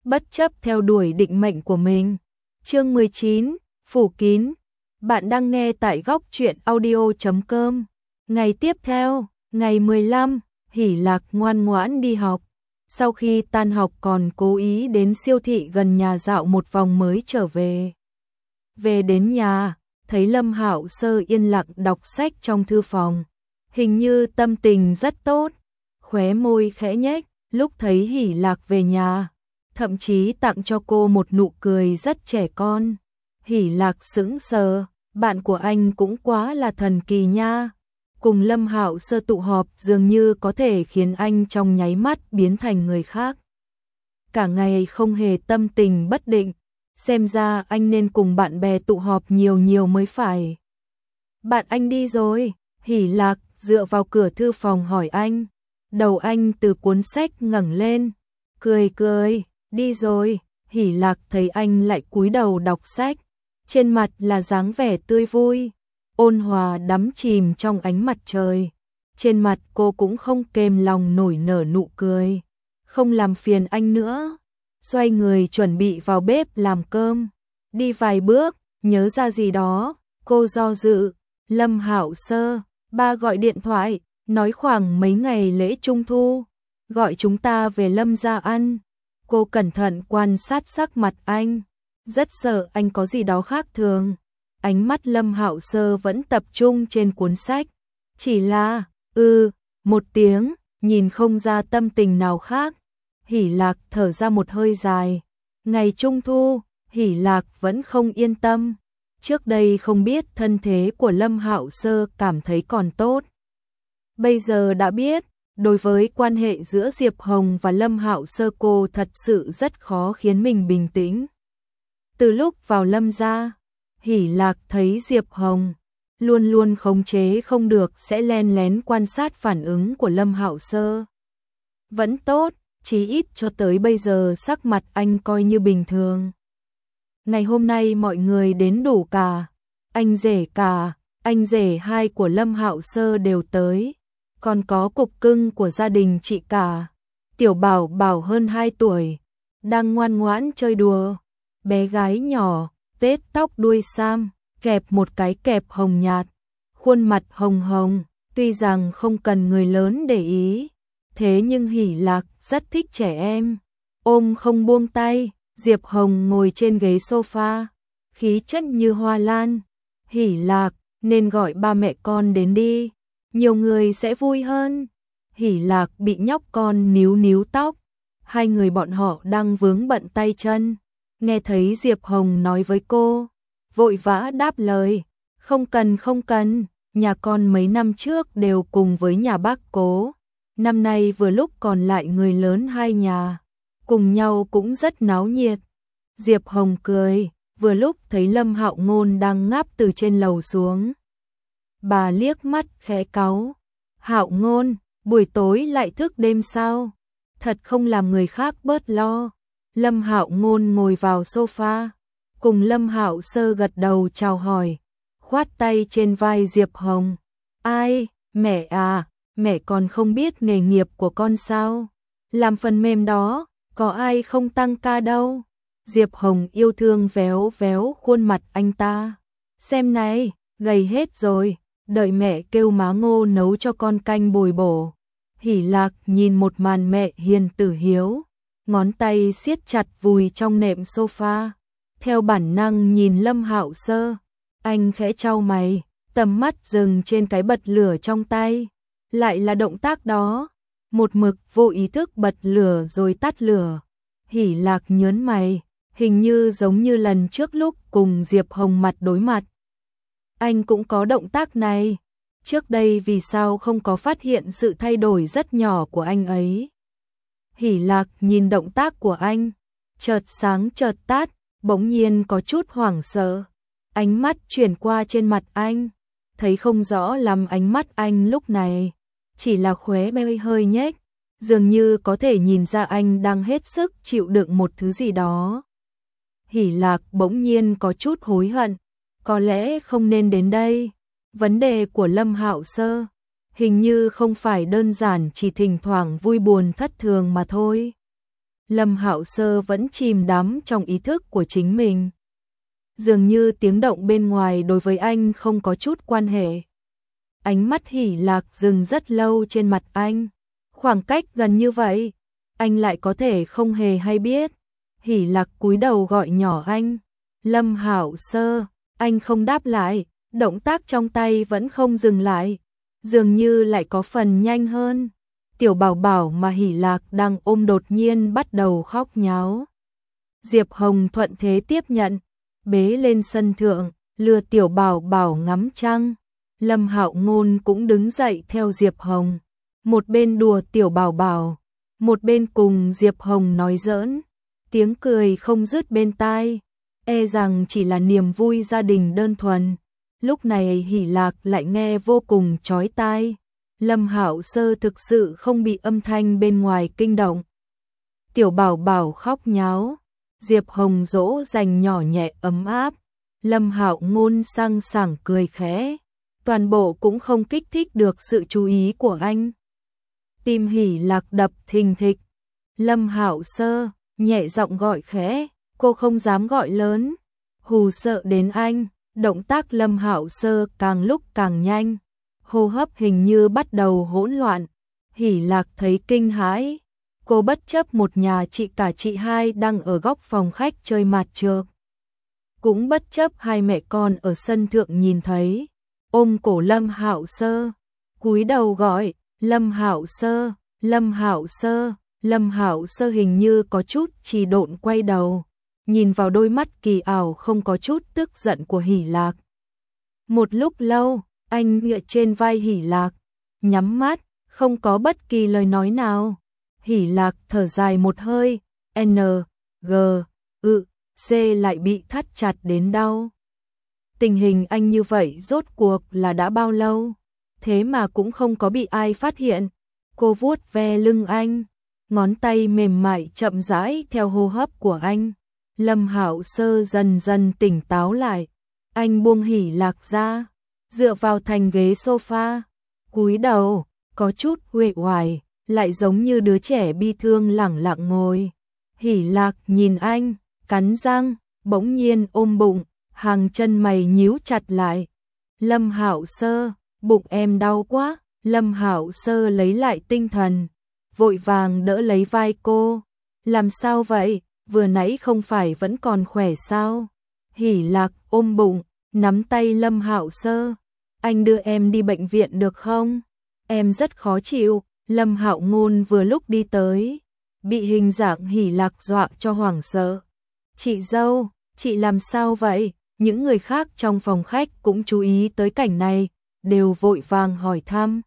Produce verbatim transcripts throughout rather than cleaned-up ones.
bất chấp theo đuổi định mệnh của mình. Chương mười chín, phủ kín. Bạn đang nghe tại góc truyện audio chấm com. Ngày tiếp theo, ngày mười lăm, Hỷ Lạc ngoan ngoãn đi học. Sau khi tan học còn cố ý đến siêu thị gần nhà dạo một vòng mới trở về. Về đến nhà, thấy Lâm Hạo Sơ yên lặng đọc sách trong thư phòng. Hình như tâm tình rất tốt, khóe môi khẽ nhếch lúc thấy Hỷ Lạc về nhà, thậm chí tặng cho cô một nụ cười rất trẻ con. Hỷ Lạc sững sờ, bạn của anh cũng quá là thần kỳ nha. Cùng Lâm Hạo Sơ tụ họp dường như có thể khiến anh trong nháy mắt biến thành người khác. Cả ngày không hề tâm tình bất định, xem ra anh nên cùng bạn bè tụ họp nhiều nhiều mới phải. Bạn anh đi rồi, Hỷ Lạc dựa vào cửa thư phòng hỏi anh. Đầu anh từ cuốn sách ngẩng lên, cười cười, đi rồi. Hỷ Lạc thấy anh lại cúi đầu đọc sách, trên mặt là dáng vẻ tươi vui, ôn hòa đắm chìm trong ánh mặt trời. Trên mặt cô cũng không kềm lòng nổi nở nụ cười. Không làm phiền anh nữa, xoay người chuẩn bị vào bếp làm cơm. Đi vài bước, nhớ ra gì đó, cô do dự. Lâm Hạo Sơ, ba gọi điện thoại, nói khoảng mấy ngày lễ Trung Thu, gọi chúng ta về Lâm gia ăn. Cô cẩn thận quan sát sắc mặt anh, rất sợ anh có gì đó khác thường. Ánh mắt Lâm Hạo Sơ vẫn tập trung trên cuốn sách, chỉ là, ừ, một tiếng, nhìn không ra tâm tình nào khác. Hỷ Lạc thở ra một hơi dài. Ngày Trung Thu, Hỷ Lạc vẫn không yên tâm. Trước đây không biết thân thế của Lâm Hạo Sơ cảm thấy còn tốt. Bây giờ đã biết, đối với quan hệ giữa Diệp Hồng và Lâm Hạo Sơ cô thật sự rất khó khiến mình bình tĩnh. Từ lúc vào Lâm gia, Hỷ Lạc thấy Diệp Hồng luôn luôn khống chế không được sẽ len lén quan sát phản ứng của Lâm Hạo Sơ. Vẫn tốt, chí ít cho tới bây giờ sắc mặt anh coi như bình thường. Ngày hôm nay mọi người đến đủ cả, anh rể cả, anh rể hai của Lâm Hạo Sơ đều tới, còn có cục cưng của gia đình chị cả. Tiểu Bảo Bảo hơn hai tuổi, đang ngoan ngoãn chơi đùa. Bé gái nhỏ, tết tóc đuôi sam, kẹp một cái kẹp hồng nhạt, khuôn mặt hồng hồng, tuy rằng không cần người lớn để ý, thế nhưng Hỷ Lạc rất thích trẻ em, ôm không buông tay. Diệp Hồng ngồi trên ghế sofa, khí chất như hoa lan. Hỷ Lạc, nên gọi ba mẹ con đến đi, nhiều người sẽ vui hơn. Hỷ Lạc bị nhóc con níu níu tóc, hai người bọn họ đang vướng bận tay chân. Nghe thấy Diệp Hồng nói với cô, vội vã đáp lời, không cần không cần, nhà con mấy năm trước đều cùng với nhà bác Cố, năm nay vừa lúc còn lại người lớn hai nhà, cùng nhau cũng rất náo nhiệt. Diệp Hồng cười, vừa lúc thấy Lâm Hạo Ngôn đang ngáp từ trên lầu xuống. Bà liếc mắt khẽ cáu, Hạo Ngôn, buổi tối lại thức đêm sao? Thật không làm người khác bớt lo. Lâm Hạo Ngôn ngồi vào sofa, cùng Lâm Hạo Sơ gật đầu chào hỏi, khoát tay trên vai Diệp Hồng. Ai, mẹ à, mẹ còn không biết nghề nghiệp của con sao? Làm phần mềm đó, có ai không tăng ca đâu. Diệp Hồng yêu thương véo véo khuôn mặt anh ta. Xem này, gầy hết rồi, đợi mẹ kêu má Ngô nấu cho con canh bồi bổ. Hỷ Lạc nhìn một màn mẹ hiền tử hiếu, ngón tay siết chặt vùi trong nệm sofa. Theo bản năng nhìn Lâm Hạo Sơ, anh khẽ chau mày, tầm mắt dừng trên cái bật lửa trong tay. Lại là động tác đó, một mực vô ý thức bật lửa rồi tắt lửa. Hỷ Lạc nhớn mày, hình như giống như lần trước lúc cùng Diệp Hồng mặt đối mặt. Anh cũng có động tác này, trước đây vì sao không có phát hiện sự thay đổi rất nhỏ của anh ấy. Hỷ Lạc nhìn động tác của anh, chợt sáng chợt tắt, bỗng nhiên có chút hoảng sợ. Ánh mắt chuyển qua trên mặt anh, thấy không rõ lắm ánh mắt anh lúc này, chỉ là khóe môi hơi nhếch, dường như có thể nhìn ra anh đang hết sức chịu đựng một thứ gì đó. Hỷ Lạc bỗng nhiên có chút hối hận, có lẽ không nên đến đây. Vấn đề của Lâm Hạo Sơ hình như không phải đơn giản chỉ thỉnh thoảng vui buồn thất thường mà thôi. Lâm Hạo Sơ vẫn chìm đắm trong ý thức của chính mình. Dường như tiếng động bên ngoài đối với anh không có chút quan hệ. Ánh mắt Hỷ Lạc dừng rất lâu trên mặt anh. Khoảng cách gần như vậy, anh lại có thể không hề hay biết. Hỷ Lạc cúi đầu gọi nhỏ anh. Lâm Hạo Sơ, anh không đáp lại, động tác trong tay vẫn không dừng lại. Dường như lại có phần nhanh hơn. Tiểu bảo bảo mà Hỷ Lạc đang ôm đột nhiên bắt đầu khóc nháo. Diệp Hồng thuận thế tiếp nhận, bế lên sân thượng, lừa tiểu bảo bảo ngắm trăng. Lâm Hạo Ngôn cũng đứng dậy theo Diệp Hồng, một bên đùa tiểu bảo bảo, một bên cùng Diệp Hồng nói giỡn, tiếng cười không dứt bên tai, e rằng chỉ là niềm vui gia đình đơn thuần. Lúc này Hỷ Lạc lại nghe vô cùng chói tai. Lâm Hạo Sơ thực sự không bị âm thanh bên ngoài kinh động. Tiểu bảo bảo khóc nháo, Diệp Hồng dỗ dành nhỏ nhẹ ấm áp, Lâm Hạo Ngôn sang sảng cười khẽ, toàn bộ cũng không kích thích được sự chú ý của anh. Tim Hỷ Lạc đập thình thịch. Lâm Hạo Sơ nhẹ giọng gọi khẽ, cô không dám gọi lớn, hù sợ đến anh. Động tác Lâm Hạo Sơ càng lúc càng nhanh, hô hấp hình như bắt đầu hỗn loạn. Hỷ Lạc thấy kinh hãi, cô bất chấp một nhà chị cả chị hai đang ở góc phòng khách chơi mạt trược, cũng bất chấp hai mẹ con ở sân thượng nhìn thấy, ôm cổ Lâm Hạo Sơ, cúi đầu gọi, Lâm Hạo Sơ, Lâm Hạo Sơ. Lâm Hạo Sơ hình như có chút trì độn quay đầu, nhìn vào đôi mắt kỳ ảo không có chút tức giận của Hỷ Lạc. Một lúc lâu, anh ngựa trên vai Hỷ Lạc, nhắm mắt, không có bất kỳ lời nói nào. Hỷ Lạc thở dài một hơi, N, G, ự, C lại bị thắt chặt đến đau. Tình hình anh như vậy rốt cuộc là đã bao lâu, thế mà cũng không có bị ai phát hiện. Cô vuốt ve lưng anh, ngón tay mềm mại chậm rãi theo hô hấp của anh. Lâm Hạo Sơ dần dần tỉnh táo lại, anh buông Hỷ Lạc ra, dựa vào thành ghế sofa, cúi đầu, có chút uể oải, lại giống như đứa trẻ bi thương lẳng lặng ngồi. Hỷ Lạc nhìn anh, cắn răng, bỗng nhiên ôm bụng, hàng chân mày nhíu chặt lại. Lâm Hạo Sơ, bụng em đau quá. Lâm Hạo Sơ lấy lại tinh thần, vội vàng đỡ lấy vai cô. Làm sao vậy? Vừa nãy không phải vẫn còn khỏe sao? Hỷ Lạc ôm bụng, nắm tay Lâm Hạo Sơ. Anh đưa em đi bệnh viện được không? Em rất khó chịu. Lâm Hạo Ngôn vừa lúc đi tới, bị hình dạng Hỷ Lạc dọa cho hoảng sợ. Chị dâu, chị làm sao vậy? Những người khác trong phòng khách cũng chú ý tới cảnh này, đều vội vàng hỏi thăm.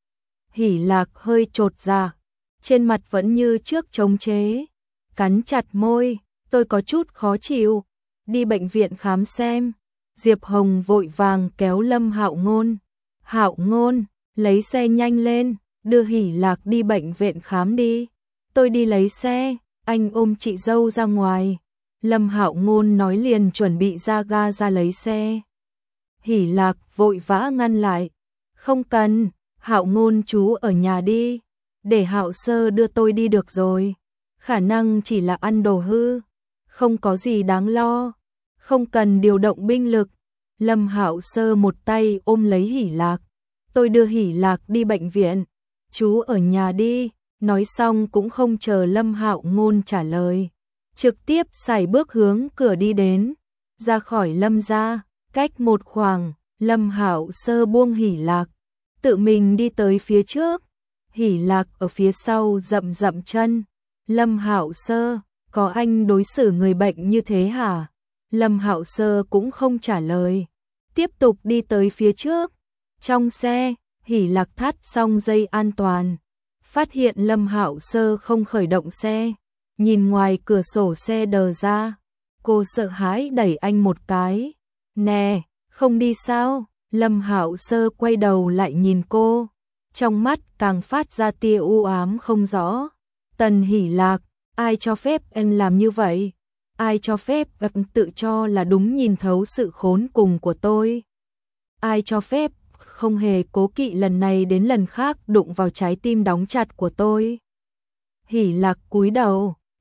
Hỷ Lạc hơi chột dạ, trên mặt vẫn như trước chống chế, cắn chặt môi, tôi có chút khó chịu, đi bệnh viện khám xem. Diệp Hồng vội vàng kéo Lâm Hạo Ngôn. Hạo Ngôn, lấy xe nhanh lên, đưa Hỷ Lạc đi bệnh viện khám đi. Tôi đi lấy xe, anh ôm chị dâu ra ngoài. Lâm Hạo Ngôn nói liền chuẩn bị ra ga ra lấy xe. Hỷ Lạc vội vã ngăn lại. Không cần, Hạo Ngôn chú ở nhà đi, để Hạo Sơ đưa tôi đi được rồi. Khả năng chỉ là ăn đồ hư, không có gì đáng lo, không cần điều động binh lực. Lâm Hạo Sơ một tay ôm lấy Hỷ Lạc. Tôi đưa Hỷ Lạc đi bệnh viện, chú ở nhà đi. Nói xong cũng không chờ Lâm Hạo Ngôn trả lời, trực tiếp sải bước hướng cửa đi đến. Ra khỏi Lâm gia, cách một khoảng, Lâm Hạo Sơ buông Hỷ Lạc, tự mình đi tới phía trước. Hỷ Lạc ở phía sau dậm dậm chân. Lâm Hạo Sơ, có anh đối xử người bệnh như thế hả? Lâm Hạo Sơ cũng không trả lời, tiếp tục đi tới phía trước. Trong xe, Hỷ Lạc thắt xong dây an toàn, phát hiện Lâm Hạo Sơ không khởi động xe, nhìn ngoài cửa sổ xe đờ ra, cô sợ hãi đẩy anh một cái. Nè, không đi sao? Lâm Hạo Sơ quay đầu lại nhìn cô, trong mắt càng phát ra tia u ám không rõ. Tần Hỷ Lạc, ai cho phép em làm như vậy? Ai cho phép em tự cho là đúng nhìn thấu sự khốn cùng của tôi? Ai cho phép không hề cố kỵ lần này đến lần khác đụng vào trái tim đóng chặt của tôi? Hỷ Lạc cúi đầu,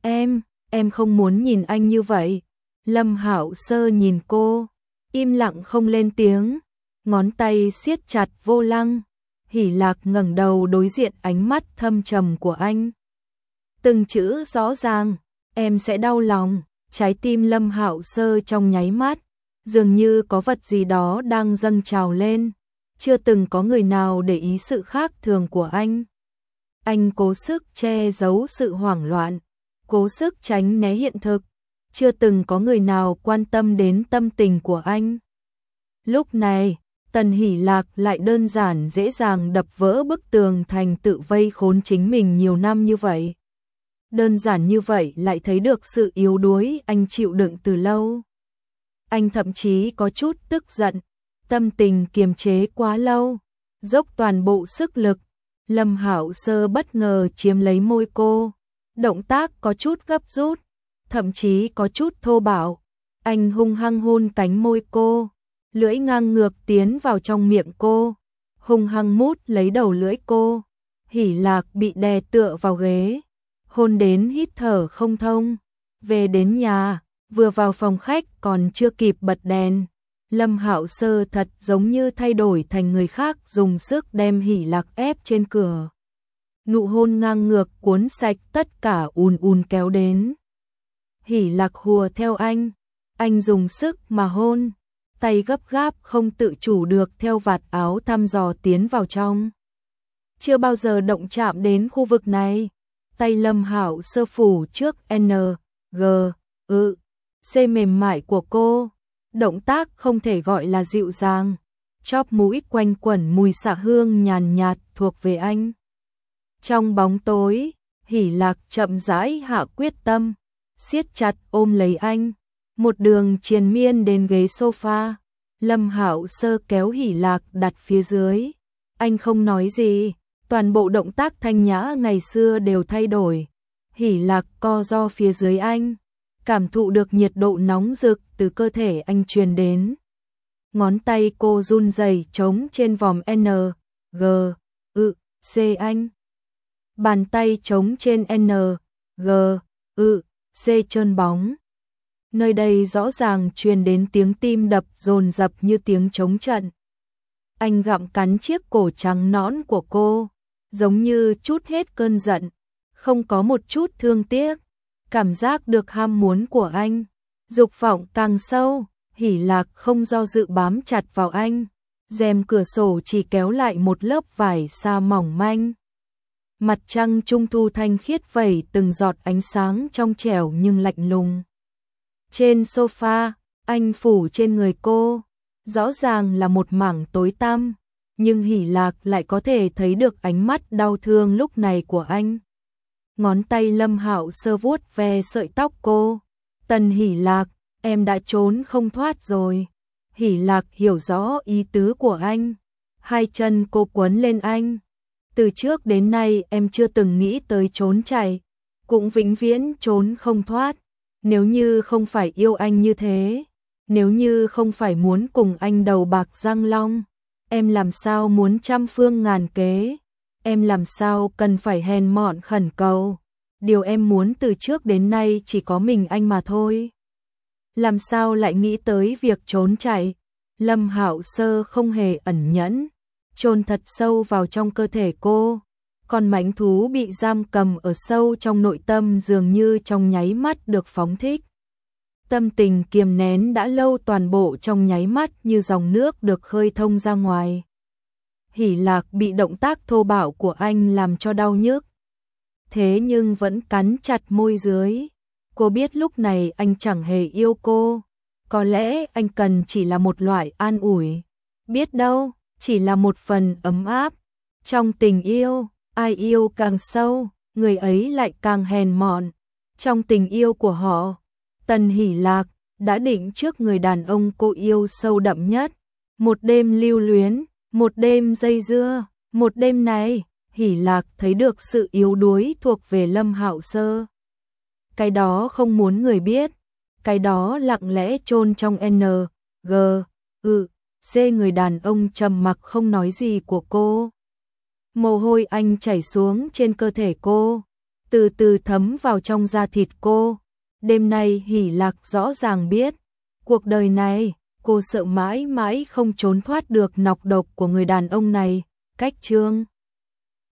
Em, em không muốn nhìn anh như vậy. Lâm Hạo Sơ nhìn cô, im lặng không lên tiếng, ngón tay siết chặt vô lăng. Hỉ Lạc ngẩng đầu đối diện ánh mắt thâm trầm của anh. Từng chữ rõ ràng, em sẽ đau lòng. Trái tim Lâm Hạo Sơ trong nháy mắt, dường như có vật gì đó đang dâng trào lên. Chưa từng có người nào để ý sự khác thường của anh. Anh cố sức che giấu sự hoảng loạn, cố sức tránh né hiện thực. Chưa từng có người nào quan tâm đến tâm tình của anh. Lúc này, Tần Hỉ Lạc lại đơn giản dễ dàng đập vỡ bức tường thành tự vây khốn chính mình nhiều năm như vậy. Đơn giản như vậy lại thấy được sự yếu đuối anh chịu đựng từ lâu. Anh thậm chí có chút tức giận, tâm tình kiềm chế quá lâu, dốc toàn bộ sức lực. Lâm Hạo Sơ bất ngờ chiếm lấy môi cô, động tác có chút gấp rút, thậm chí có chút thô bạo. Anh hung hăng hôn cánh môi cô, lưỡi ngang ngược tiến vào trong miệng cô, hung hăng mút lấy đầu lưỡi cô. Hỉ Lạc bị đè tựa vào ghế, hôn đến hít thở không thông. Về đến nhà, vừa vào phòng khách còn chưa kịp bật đèn, Lâm Hạo Sơ thật giống như thay đổi thành người khác, dùng sức đem Hỉ Lạc ép trên cửa. Nụ hôn ngang ngược cuốn sạch tất cả, ùn ùn kéo đến. Hỉ Lạc hùa theo anh, anh dùng sức mà hôn, tay gấp gáp không tự chủ được theo vạt áo thăm dò tiến vào trong. Chưa bao giờ động chạm đến khu vực này, tay Lâm Hạo Sơ phủ trước N, G, ư, C mềm mại của cô, động tác không thể gọi là dịu dàng, chóp mũi quanh quẩn mùi xạ hương nhàn nhạt thuộc về anh. Trong bóng tối, Hỉ Lạc chậm rãi hạ quyết tâm, siết chặt ôm lấy anh, một đường triền miên đến ghế sofa. Lâm Hạo Sơ kéo Hỉ Lạc đặt phía dưới, anh không nói gì, toàn bộ động tác thanh nhã ngày xưa đều thay đổi. Hỉ Lạc co ro phía dưới anh, cảm thụ được nhiệt độ nóng rực từ cơ thể anh truyền đến. Ngón tay cô run rẩy trống trên vòng N, G, ư, C anh. Bàn tay trống trên N, G, ư, C trơn bóng. Nơi đây rõ ràng truyền đến tiếng tim đập dồn dập như tiếng trống trận. Anh gặm cắn chiếc cổ trắng nõn của cô, giống như trút hết cơn giận, không có một chút thương tiếc. Cảm giác được ham muốn của anh, dục vọng càng sâu. Hỉ Lạc không do dự bám chặt vào anh, rèm cửa sổ chỉ kéo lại một lớp vải sa mỏng manh. Mặt trăng trung thu thanh khiết vẩy từng giọt ánh sáng trong trẻo nhưng lạnh lùng. Trên sofa, anh phủ trên người cô, rõ ràng là một mảng tối tăm, nhưng Hỉ Lạc lại có thể thấy được ánh mắt đau thương lúc này của anh. Ngón tay Lâm Hạo Sơ vuốt ve sợi tóc cô. Tần Hỉ Lạc, em đã trốn không thoát rồi. Hỉ Lạc hiểu rõ ý tứ của anh. Hai chân cô quấn lên anh. Từ trước đến nay em chưa từng nghĩ tới trốn chạy, cũng vĩnh viễn trốn không thoát. Nếu như không phải yêu anh như thế, nếu như không phải muốn cùng anh đầu bạc răng long, em làm sao muốn trăm phương ngàn kế, em làm sao cần phải hèn mọn khẩn cầu. Điều em muốn từ trước đến nay chỉ có mình anh mà thôi. Làm sao lại nghĩ tới việc trốn chạy? Lâm Hạo Sơ không hề ẩn nhẫn, chôn thật sâu vào trong cơ thể cô. Con mãnh thú bị giam cầm ở sâu trong nội tâm dường như trong nháy mắt được phóng thích. Tâm tình kiềm nén đã lâu toàn bộ trong nháy mắt như dòng nước được khơi thông ra ngoài. Hỉ Lạc bị động tác thô bạo của anh làm cho đau nhức, thế nhưng vẫn cắn chặt môi dưới. Cô biết lúc này anh chẳng hề yêu cô, có lẽ anh cần chỉ là một loại an ủi, biết đâu, chỉ là một phần ấm áp. Trong tình yêu, ai yêu càng sâu, người ấy lại càng hèn mọn. Trong tình yêu của họ, Tần Hỉ Lạc đã định trước người đàn ông cô yêu sâu đậm nhất. Một đêm lưu luyến, một đêm dây dưa, một đêm này, Hỉ Lạc thấy được sự yếu đuối thuộc về Lâm Hạo Sơ. Cái đó không muốn người biết, cái đó lặng lẽ chôn trong N, G, ư, C người đàn ông trầm mặc không nói gì của cô. Mồ hôi anh chảy xuống trên cơ thể cô, từ từ thấm vào trong da thịt cô. Đêm nay Hỷ Lạc rõ ràng biết, cuộc đời này, cô sợ mãi mãi không trốn thoát được nọc độc của người đàn ông này. Cách chương